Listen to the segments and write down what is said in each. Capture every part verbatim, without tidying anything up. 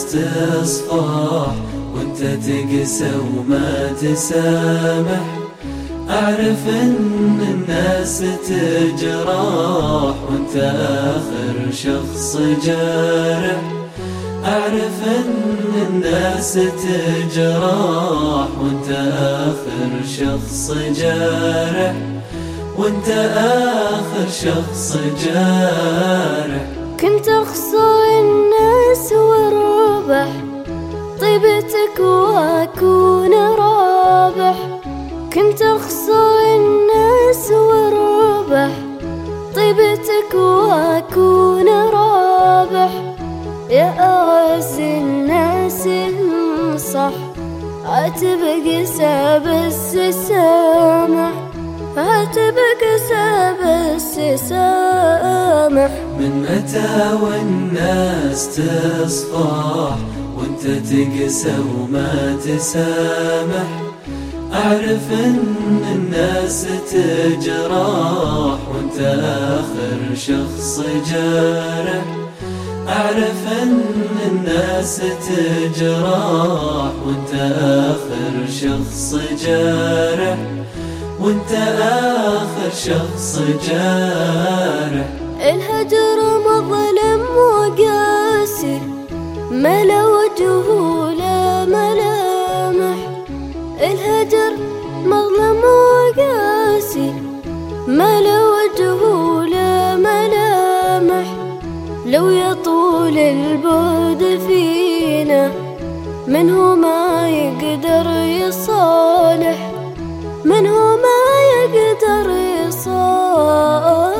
الناس تصفح وانت تقسى وما تسامح. أعرف إن الناس تجرح وانت آخر شخص جارح. أعرف إن الناس تجرح وانت آخر شخص جارح، وانت آخر شخص جارح. كنت أخسر الناس والربح، طيبتك وأكون رابح. كنت أخسر الناس والربح، طيبتك وأكون رابح. يا أعز الناس انصح، عاتب قسى بس سامح. عاتب قسى بس سامح. من متى والناس تصفح وانت تقسى وما تسامح. أعرف إن الناس تجرح وانت آخر شخص جارح. أعرف إن الناس تجرح وانت آخر شخص جارح، وانت آخر شخص جارح. الهجر مظلم وقاسي، ما له وجه ولا ملامح. الهجر مظلم وقاسي، ما له وجه ولا ملامح. لو يطول البعد فينا، منه ما يقدر يصالح. منه ما يقدر يصالح.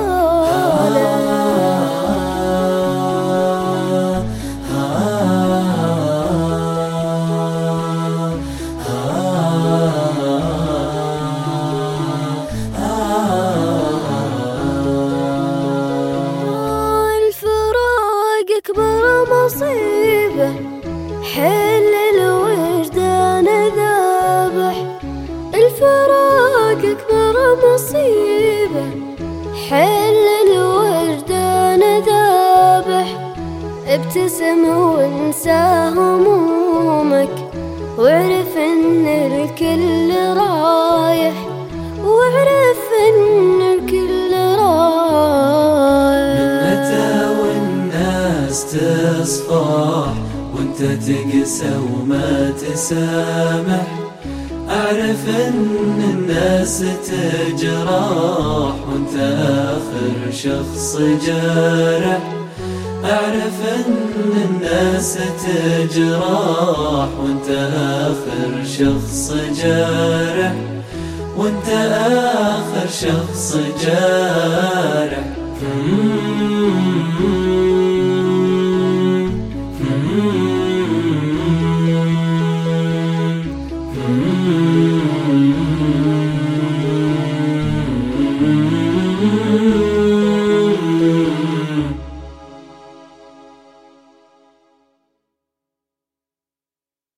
الفراق أكبر مصيبة، حل الوجدان ذابح. الفراق أكبر مصيبة، حل الوجدان ذابح. ابتسم وانسى همومك، واعرف ان الكل رايح. واعرف ان الكل رايح. من متى والناس تصفح وانت تقسى وما تسامح. أعرف إن الناس تجرح وانت آخر شخص جارح. أعرف إن الناس تجرح وانت آخر شخص جارح، وانت آخر شخص جارح.